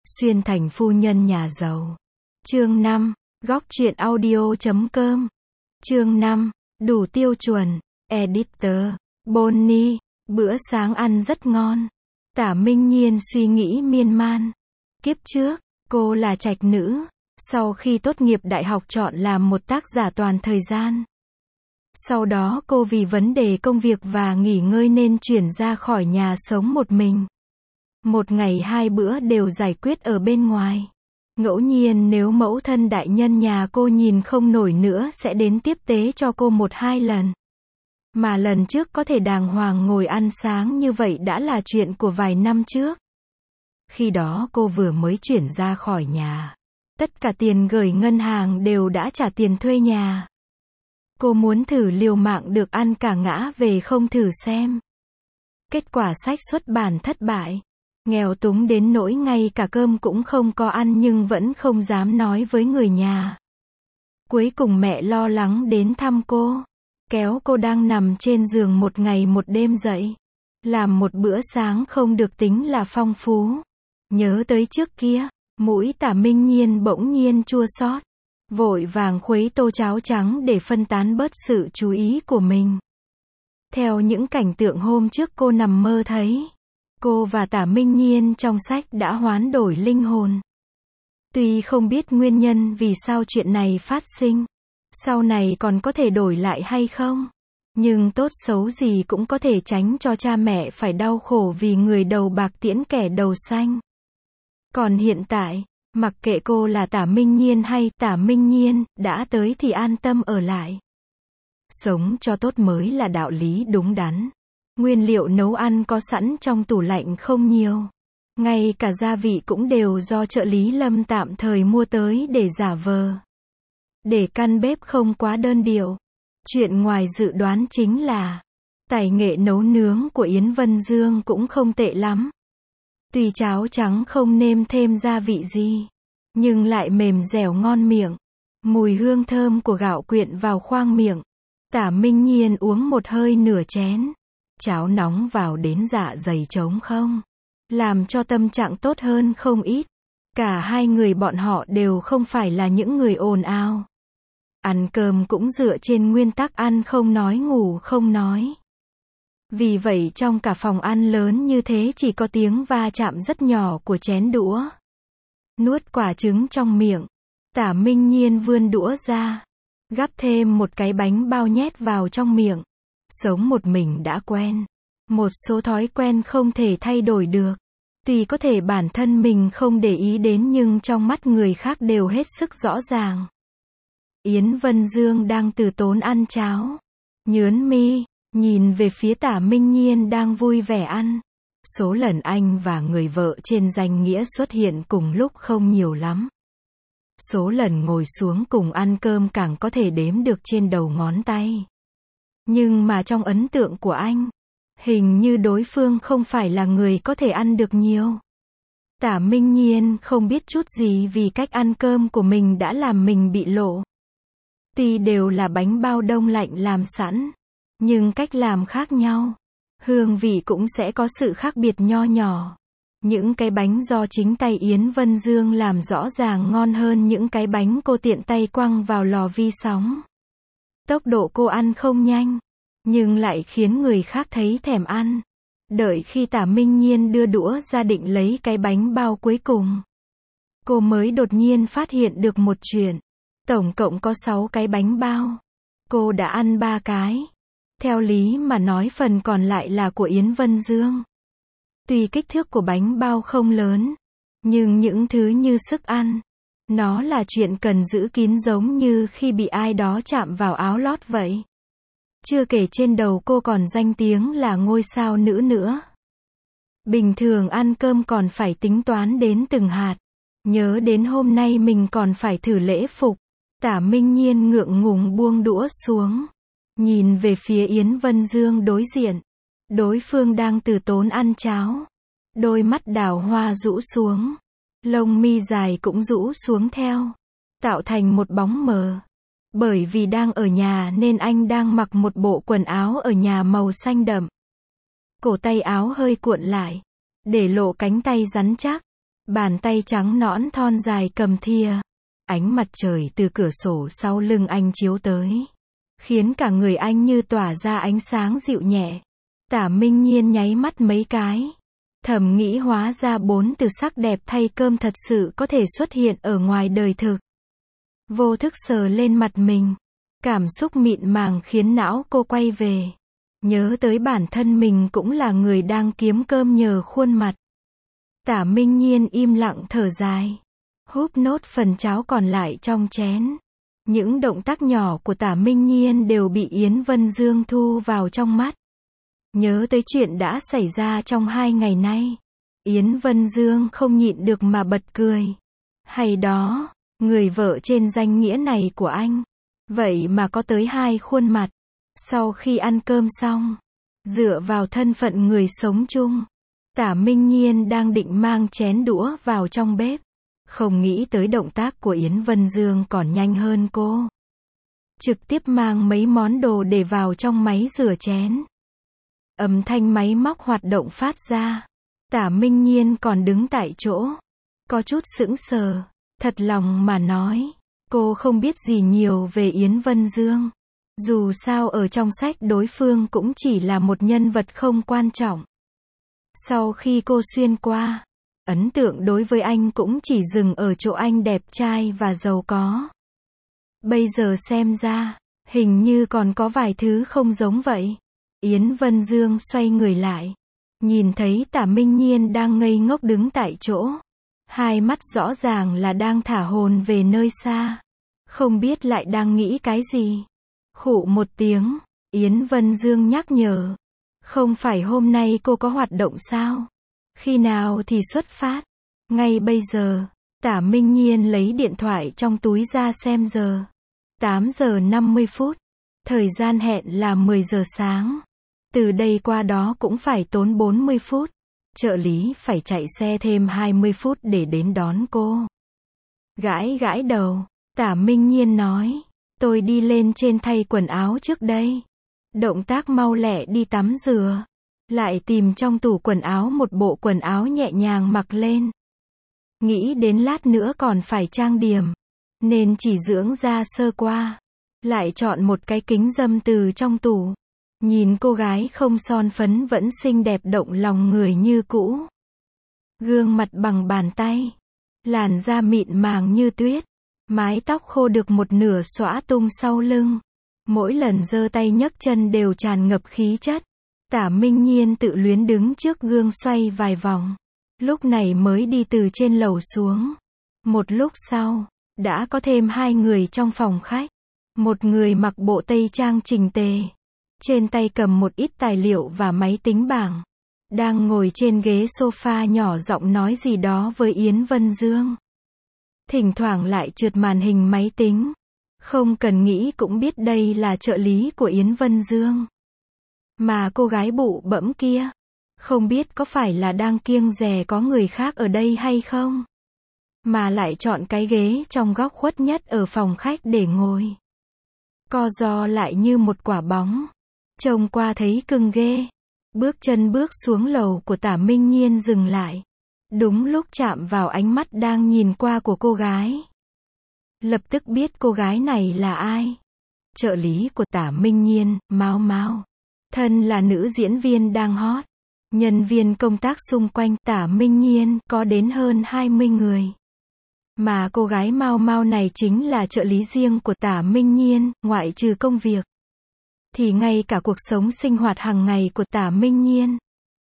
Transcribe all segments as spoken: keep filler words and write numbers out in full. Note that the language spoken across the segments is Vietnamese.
Xuyên thành phu nhân nhà giàu. Chương năm, góc truyện audio chấm com. Chương năm, đủ tiêu chuẩn. Editor, Bonnie, bữa sáng ăn rất ngon. Tả Minh Nhiên suy nghĩ miên man. Kiếp trước, cô là trạch nữ, sau khi tốt nghiệp đại học chọn làm một tác giả toàn thời gian. Sau đó cô vì vấn đề công việc và nghỉ ngơi nên chuyển ra khỏi nhà sống một mình. Một ngày hai bữa đều giải quyết ở bên ngoài. Ngẫu nhiên nếu mẫu thân đại nhân nhà cô nhìn không nổi nữa sẽ đến tiếp tế cho cô một hai lần. Mà lần trước có thể đàng hoàng ngồi ăn sáng như vậy đã là chuyện của vài năm trước. Khi đó cô vừa mới chuyển ra khỏi nhà. Tất cả tiền gửi ngân hàng đều đã trả tiền thuê nhà. Cô muốn thử liều mạng được ăn cả ngã về không thử xem. Kết quả sách xuất bản thất bại. Nghèo túng đến nỗi ngay cả cơm cũng không có ăn nhưng vẫn không dám nói với người nhà. Cuối cùng mẹ lo lắng đến thăm cô. Kéo cô đang nằm trên giường một ngày một đêm dậy. Làm một bữa sáng không được tính là phong phú. Nhớ tới trước kia, mũi Tả Minh Nhiên bỗng nhiên chua xót. Vội vàng khuấy tô cháo trắng để phân tán bớt sự chú ý của mình. Theo những cảnh tượng hôm trước cô nằm mơ thấy, cô và Tả Minh Nhiên trong sách đã hoán đổi linh hồn. Tuy không biết nguyên nhân vì sao chuyện này phát sinh, sau này còn có thể đổi lại hay không, nhưng tốt xấu gì cũng có thể tránh cho cha mẹ phải đau khổ vì người đầu bạc tiễn kẻ đầu xanh. Còn hiện tại, mặc kệ cô là Tả Minh Nhiên hay Tả Minh Nhiên, đã tới thì an tâm ở lại. Sống cho tốt mới là đạo lý đúng đắn. Nguyên liệu nấu ăn có sẵn trong tủ lạnh không nhiều. Ngay cả gia vị cũng đều do trợ lý Lâm tạm thời mua tới để giả vờ. Để căn bếp không quá đơn điệu. Chuyện ngoài dự đoán chính là tài nghệ nấu nướng của Yến Vân Dương cũng không tệ lắm. Tuy cháo trắng không nêm thêm gia vị gì, nhưng lại mềm dẻo ngon miệng. Mùi hương thơm của gạo quyện vào khoang miệng. Tả Minh Nhiên uống một hơi nửa chén. Cháo nóng vào đến dạ dày trống không. Làm cho tâm trạng tốt hơn không ít. Cả hai người bọn họ đều không phải là những người ồn ào. Ăn cơm cũng dựa trên nguyên tắc ăn không nói ngủ không nói. Vì vậy trong cả phòng ăn lớn như thế chỉ có tiếng va chạm rất nhỏ của chén đũa. Nuốt quả trứng trong miệng. Tả Minh Nhiên vươn đũa ra. Gắp thêm một cái bánh bao nhét vào trong miệng. Sống một mình đã quen. Một số thói quen không thể thay đổi được. Tuy có thể bản thân mình không để ý đến nhưng trong mắt người khác đều hết sức rõ ràng. Yến Vân Dương đang từ tốn ăn cháo. Nhớn mi, nhìn về phía Tả Minh Nhiên đang vui vẻ ăn. Số lần anh và người vợ trên danh nghĩa xuất hiện cùng lúc không nhiều lắm. Số lần ngồi xuống cùng ăn cơm càng có thể đếm được trên đầu ngón tay. Nhưng mà trong ấn tượng của anh, hình như đối phương không phải là người có thể ăn được nhiều. Tả Minh Nhiên không biết chút gì vì cách ăn cơm của mình đã làm mình bị lộ. Tuy đều là bánh bao đông lạnh làm sẵn, nhưng cách làm khác nhau. Hương vị cũng sẽ có sự khác biệt nho nhỏ. Những cái bánh do chính tay Yến Vân Dương làm rõ ràng ngon hơn những cái bánh cô tiện tay quăng vào lò vi sóng. Tốc độ cô ăn không nhanh, nhưng lại khiến người khác thấy thèm ăn. Đợi khi Tả Minh Nhiên đưa đũa ra định lấy cái bánh bao cuối cùng, cô mới đột nhiên phát hiện được một chuyện. Tổng cộng có sáu cái bánh bao. Cô đã ăn ba cái. Theo lý mà nói phần còn lại là của Yến Vân Dương. Tuy kích thước của bánh bao không lớn, nhưng những thứ như sức ăn, nó là chuyện cần giữ kín giống như khi bị ai đó chạm vào áo lót vậy. Chưa kể trên đầu cô còn danh tiếng là ngôi sao nữ nữa. Bình thường ăn cơm còn phải tính toán đến từng hạt. Nhớ đến hôm nay mình còn phải thử lễ phục. Tả Minh Nhiên ngượng ngùng buông đũa xuống. Nhìn về phía Yến Vân Dương đối diện. Đối phương đang từ tốn ăn cháo. Đôi mắt đào hoa rũ xuống. Lông mi dài cũng rũ xuống theo. Tạo thành một bóng mờ. Bởi vì đang ở nhà nên anh đang mặc một bộ quần áo ở nhà màu xanh đậm. Cổ tay áo hơi cuộn lại. Để lộ cánh tay rắn chắc. Bàn tay trắng nõn thon dài cầm thìa. Ánh mặt trời từ cửa sổ sau lưng anh chiếu tới, khiến cả người anh như tỏa ra ánh sáng dịu nhẹ. Tả Minh Nhiên nháy mắt mấy cái. Thầm nghĩ hóa ra bốn từ sắc đẹp thay cơm thật sự có thể xuất hiện ở ngoài đời thực. Vô thức sờ lên mặt mình. Cảm xúc mịn màng khiến não cô quay về. Nhớ tới bản thân mình cũng là người đang kiếm cơm nhờ khuôn mặt. Tả Minh Nhiên im lặng thở dài. Húp nốt phần cháo còn lại trong chén. Những động tác nhỏ của Tả Minh Nhiên đều bị Yến Vân Dương thu vào trong mắt. Nhớ tới chuyện đã xảy ra trong hai ngày nay. Yến Vân Dương không nhịn được mà bật cười. Hay đó, người vợ trên danh nghĩa này của anh. Vậy mà có tới hai khuôn mặt. Sau khi ăn cơm xong, dựa vào thân phận người sống chung, Tả Minh Nhiên đang định mang chén đũa vào trong bếp. Không nghĩ tới động tác của Yến Vân Dương còn nhanh hơn cô. Trực tiếp mang mấy món đồ để vào trong máy rửa chén. Âm thanh máy móc hoạt động phát ra. Tả Minh Nhiên còn đứng tại chỗ. Có chút sững sờ. Thật lòng mà nói, cô không biết gì nhiều về Yến Vân Dương. Dù sao ở trong sách đối phương cũng chỉ là một nhân vật không quan trọng. Sau khi cô xuyên qua, ấn tượng đối với anh cũng chỉ dừng ở chỗ anh đẹp trai và giàu có. Bây giờ xem ra, hình như còn có vài thứ không giống vậy. Yến Vân Dương xoay người lại. Nhìn thấy Tả Minh Nhiên đang ngây ngốc đứng tại chỗ. Hai mắt rõ ràng là đang thả hồn về nơi xa. Không biết lại đang nghĩ cái gì. Khụ một tiếng, Yến Vân Dương nhắc nhở. Không phải hôm nay cô có hoạt động sao? Khi nào thì xuất phát? Ngay bây giờ. Tả Minh Nhiên lấy điện thoại trong túi ra xem giờ. tám giờ năm mươi phút. Thời gian hẹn là mười giờ sáng. Từ đây qua đó cũng phải tốn bốn mươi phút. Trợ lý phải chạy xe thêm hai mươi phút để đến đón cô. Gãi gãi đầu, Tả Minh Nhiên nói. Tôi đi lên trên thay quần áo trước đây. Động tác mau lẹ đi tắm rửa. Lại tìm trong tủ quần áo một bộ quần áo nhẹ nhàng mặc lên. Nghĩ đến lát nữa còn phải trang điểm. Nên chỉ dưỡng da sơ qua. Lại chọn một cái kính râm từ trong tủ. Nhìn cô gái không son phấn vẫn xinh đẹp động lòng người như cũ. Gương mặt bằng bàn tay. Làn da mịn màng như tuyết. Mái tóc khô được một nửa xõa tung sau lưng. Mỗi lần giơ tay nhấc chân đều tràn ngập khí chất. Tả Minh Nhiên tự luyến đứng trước gương xoay vài vòng. Lúc này mới đi từ trên lầu xuống. Một lúc sau, đã có thêm hai người trong phòng khách. Một người mặc bộ tây trang chỉnh tề. Trên tay cầm một ít tài liệu và máy tính bảng. Đang ngồi trên ghế sofa nhỏ giọng nói gì đó với Yến Vân Dương. Thỉnh thoảng lại trượt màn hình máy tính. Không cần nghĩ cũng biết đây là trợ lý của Yến Vân Dương. Mà cô gái bụ bẫm kia, không biết có phải là đang kiêng dè có người khác ở đây hay không? Mà lại chọn cái ghế trong góc khuất nhất ở phòng khách để ngồi. Co ro lại như một quả bóng. Trông qua thấy cưng ghê. Bước chân bước xuống lầu của Tả Minh Nhiên dừng lại. Đúng lúc chạm vào ánh mắt đang nhìn qua của cô gái. Lập tức biết cô gái này là ai. Trợ lý của Tả Minh Nhiên, Mao Mao. Thân là nữ diễn viên đang hot. Nhân viên công tác xung quanh Tả Minh Nhiên có đến hơn hai mươi người. Mà cô gái Mao Mao này chính là trợ lý riêng của Tả Minh Nhiên, ngoại trừ công việc. Thì ngay cả cuộc sống sinh hoạt hàng ngày của Tả Minh Nhiên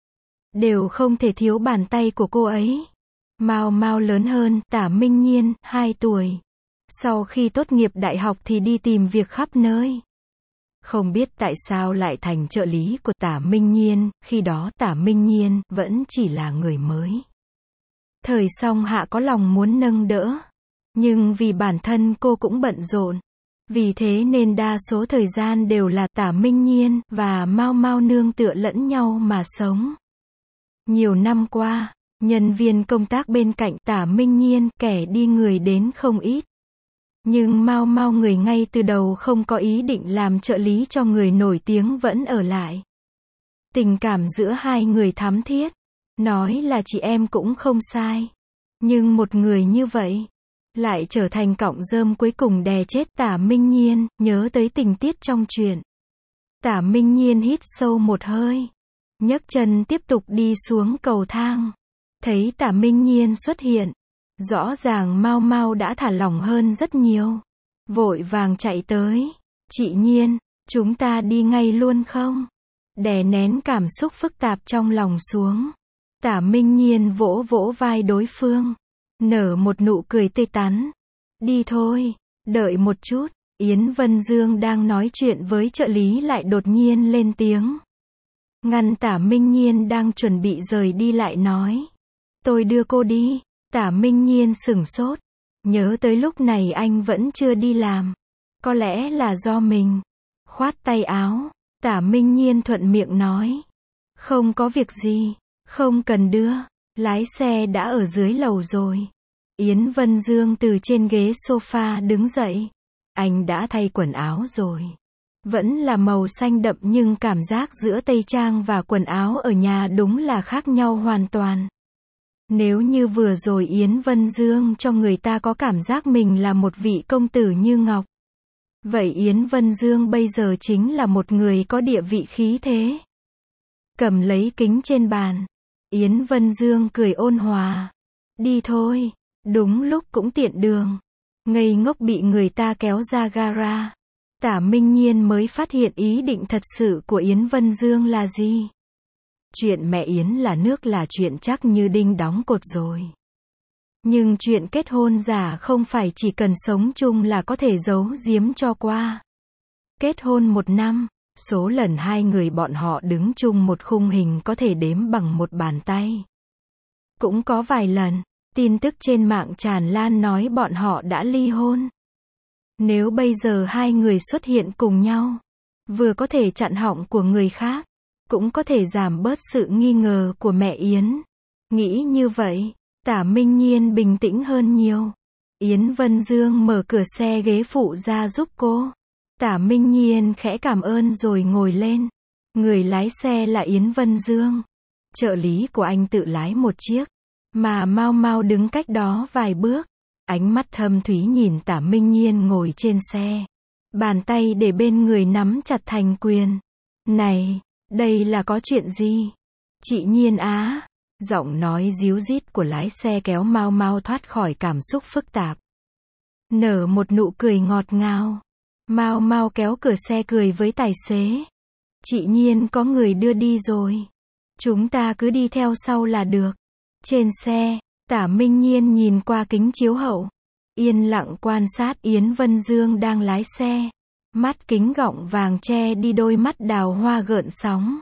đều không thể thiếu bàn tay của cô ấy. Mao Mao lớn hơn Tả Minh Nhiên hai tuổi. Sau khi tốt nghiệp đại học thì đi tìm việc khắp nơi. Không biết tại sao lại thành trợ lý của Tả Minh Nhiên, khi đó Tả Minh Nhiên vẫn chỉ là người mới. Thời Song Hạ có lòng muốn nâng đỡ, nhưng vì bản thân cô cũng bận rộn. Vì thế nên đa số thời gian đều là Tả Minh Nhiên và Mao Mao nương tựa lẫn nhau mà sống. Nhiều năm qua, nhân viên công tác bên cạnh Tả Minh Nhiên kẻ đi người đến không ít. Nhưng Mao Mao người ngay từ đầu không có ý định làm trợ lý cho người nổi tiếng vẫn ở lại. Tình cảm giữa hai người thắm thiết. Nói là chị em cũng không sai. Nhưng một người như vậy, lại trở thành cọng rơm cuối cùng đè chết Tả Minh Nhiên, nhớ tới tình tiết trong truyện. Tả Minh Nhiên hít sâu một hơi, nhấc chân tiếp tục đi xuống cầu thang. Thấy Tả Minh Nhiên xuất hiện, rõ ràng Mao Mao đã thả lỏng hơn rất nhiều. Vội vàng chạy tới. Chị Nhiên, chúng ta đi ngay luôn không? Đè nén cảm xúc phức tạp trong lòng xuống. Tả Minh Nhiên vỗ vỗ vai đối phương, nở một nụ cười tươi tắn. Đi thôi, đợi một chút. Yến Vân Dương đang nói chuyện với trợ lý lại đột nhiên lên tiếng. Ngăn Tả Minh Nhiên đang chuẩn bị rời đi lại nói. Tôi đưa cô đi. Tả Minh Nhiên sửng sốt. Nhớ tới lúc này anh vẫn chưa đi làm. Có lẽ là do mình. Khoát tay áo. Tả Minh Nhiên thuận miệng nói. Không có việc gì. Không cần đưa. Lái xe đã ở dưới lầu rồi. Yến Vân Dương từ trên ghế sofa đứng dậy. Anh đã thay quần áo rồi. Vẫn là màu xanh đậm nhưng cảm giác giữa tây trang và quần áo ở nhà đúng là khác nhau hoàn toàn. Nếu như vừa rồi Yến Vân Dương cho người ta có cảm giác mình là một vị công tử như ngọc. Vậy Yến Vân Dương bây giờ chính là một người có địa vị khí thế. Cầm lấy kính trên bàn. Yến Vân Dương cười ôn hòa. Đi thôi. Đúng lúc cũng tiện đường. Ngây ngốc bị người ta kéo ra gara. Tả Minh Nhiên mới phát hiện ý định thật sự của Yến Vân Dương là gì. Chuyện mẹ Yến là nước là chuyện chắc như đinh đóng cột rồi. Nhưng chuyện kết hôn giả không phải chỉ cần sống chung là có thể giấu giếm cho qua. Kết hôn một năm, số lần hai người bọn họ đứng chung một khung hình có thể đếm bằng một bàn tay. Cũng có vài lần, tin tức trên mạng tràn lan nói bọn họ đã ly hôn. Nếu bây giờ hai người xuất hiện cùng nhau, vừa có thể chặn họng của người khác, cũng có thể giảm bớt sự nghi ngờ của mẹ Yến. Nghĩ như vậy, Tả Minh Nhiên bình tĩnh hơn nhiều. Yến Vân Dương mở cửa xe ghế phụ ra giúp cô. Tả Minh Nhiên khẽ cảm ơn rồi ngồi lên. Người lái xe là Yến Vân Dương. Trợ lý của anh tự lái một chiếc, mà Mao Mao đứng cách đó vài bước. Ánh mắt thâm thúy nhìn Tả Minh Nhiên ngồi trên xe. Bàn tay để bên người nắm chặt thành quyền. Này, đây là có chuyện gì? Chị Nhiên á. Giọng nói díu dít của lái xe kéo Mao Mao thoát khỏi cảm xúc phức tạp. Nở một nụ cười ngọt ngào. Mao Mao kéo cửa xe cười với tài xế. Chị Nhiên có người đưa đi rồi. Chúng ta cứ đi theo sau là được. Trên xe, Tả Minh Nhiên nhìn qua kính chiếu hậu. Yên lặng quan sát Yến Vân Dương đang lái xe. Mắt kính gọng vàng che đi đôi mắt đào hoa gợn sóng.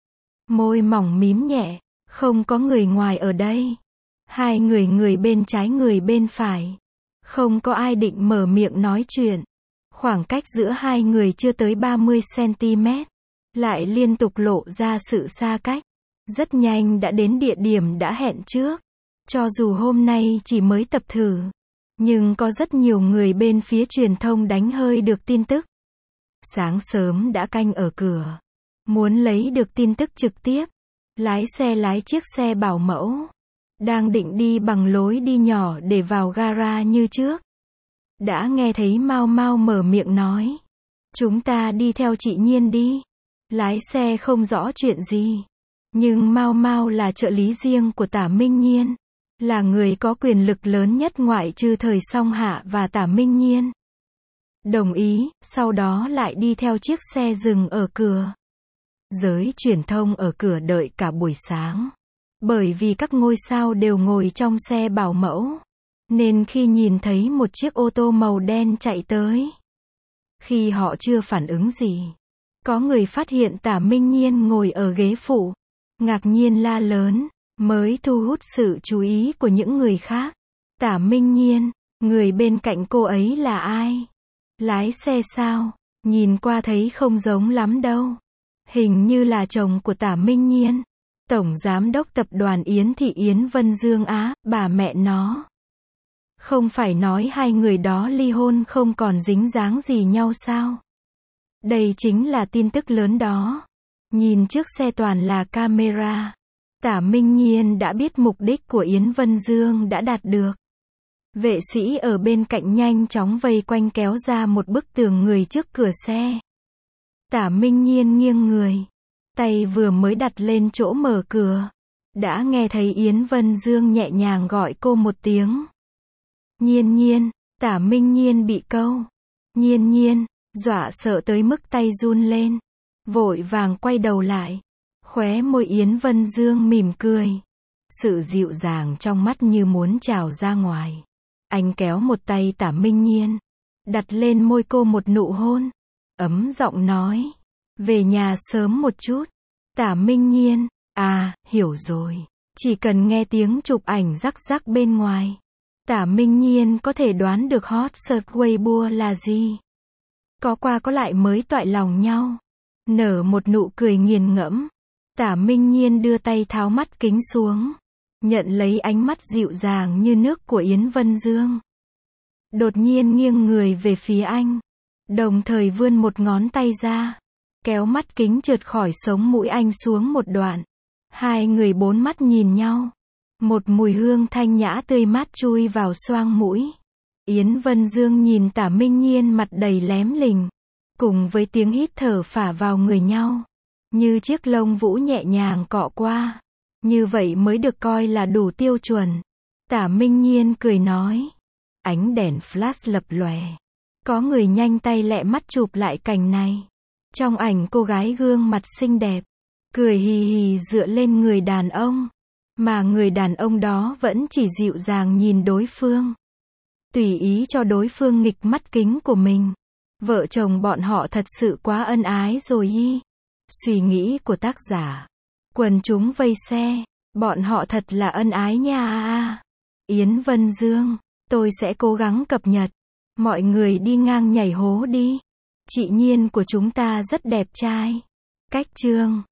Môi mỏng mím nhẹ. Không có người ngoài ở đây. Hai người người bên trái người bên phải. Không có ai định mở miệng nói chuyện. Khoảng cách giữa hai người chưa tới ba mươi xăng-ti-mét. Lại liên tục lộ ra sự xa cách. Rất nhanh đã đến địa điểm đã hẹn trước. Cho dù hôm nay chỉ mới tập thử. Nhưng có rất nhiều người bên phía truyền thông đánh hơi được tin tức. Sáng sớm đã canh ở cửa. Muốn lấy được tin tức trực tiếp. Lái xe lái chiếc xe bảo mẫu. Đang định đi bằng lối đi nhỏ để vào gara như trước. Đã nghe thấy Mao Mao mở miệng nói. Chúng ta đi theo chị Nhiên đi. Lái xe không rõ chuyện gì. Nhưng Mao Mao là trợ lý riêng của Tả Minh Nhiên. Là người có quyền lực lớn nhất ngoại trừ Thời Song Hạ và Tả Minh Nhiên. Đồng ý, sau đó lại đi theo chiếc xe dừng ở cửa. Giới truyền thông ở cửa đợi cả buổi sáng. Bởi vì các ngôi sao đều ngồi trong xe bảo mẫu. Nên khi nhìn thấy một chiếc ô tô màu đen chạy tới. Khi họ chưa phản ứng gì. Có người phát hiện Tả Minh Nhiên ngồi ở ghế phụ. Ngạc nhiên la lớn. Mới thu hút sự chú ý của những người khác. Tả Minh Nhiên, người bên cạnh cô ấy là ai? Lái xe sao? Nhìn qua thấy không giống lắm đâu. Hình như là chồng của Tả Minh Nhiên. Tổng giám đốc tập đoàn Yến Thị Yến Vân Dương á, bà mẹ nó. Không phải nói hai người đó ly hôn không còn dính dáng gì nhau sao? Đây chính là tin tức lớn đó. Nhìn trước xe toàn là camera. Tả Minh Nhiên đã biết mục đích của Yến Vân Dương đã đạt được. Vệ sĩ ở bên cạnh nhanh chóng vây quanh kéo ra một bức tường người trước cửa xe. Tả Minh Nhiên nghiêng người. Tay vừa mới đặt lên chỗ mở cửa. Đã nghe thấy Yến Vân Dương nhẹ nhàng gọi cô một tiếng. Nhiên Nhiên, Tả Minh Nhiên bị câu. Nhiên Nhiên, dọa sợ tới mức tay run lên. Vội vàng quay đầu lại. Khóe môi Yến Vân Dương mỉm cười. Sự dịu dàng trong mắt như muốn trào ra ngoài. Anh kéo một tay Tả Minh Nhiên. Đặt lên môi cô một nụ hôn. Ấm giọng nói. Về nhà sớm một chút. Tả Minh Nhiên. À, hiểu rồi. Chỉ cần nghe tiếng chụp ảnh rắc rắc bên ngoài. Tả Minh Nhiên có thể đoán được hot search Weibo là gì. Có qua có lại mới toại lòng nhau. Nở một nụ cười nghiền ngẫm. Tả Minh Nhiên đưa tay tháo mắt kính xuống. Nhận lấy ánh mắt dịu dàng như nước của Yến Vân Dương. Đột nhiên nghiêng người về phía anh. Đồng thời vươn một ngón tay ra. Kéo mắt kính trượt khỏi sống mũi anh xuống một đoạn. Hai người bốn mắt nhìn nhau. Một mùi hương thanh nhã tươi mát chui vào xoang mũi. Yến Vân Dương nhìn Tả Minh Nhiên mặt đầy lém lình. Cùng với tiếng hít thở phả vào người nhau. Như chiếc lông vũ nhẹ nhàng cọ qua. Như vậy mới được coi là đủ tiêu chuẩn. Tả Minh Nhiên cười nói. Ánh đèn flash lập lòe. Có người nhanh tay lẹ mắt chụp lại cảnh này. Trong ảnh cô gái gương mặt xinh đẹp. Cười hì hì dựa lên người đàn ông. Mà người đàn ông đó vẫn chỉ dịu dàng nhìn đối phương. Tùy ý cho đối phương nghịch mắt kính của mình. Vợ chồng bọn họ thật sự quá ân ái rồi y. Suy nghĩ của tác giả. Quần chúng vây xe. Bọn họ thật là ân ái nha a a. Yến Vân Dương. Tôi sẽ cố gắng cập nhật. Mọi người đi ngang nhảy hố đi. Chị Nhiên của chúng ta rất đẹp trai. Cách chương.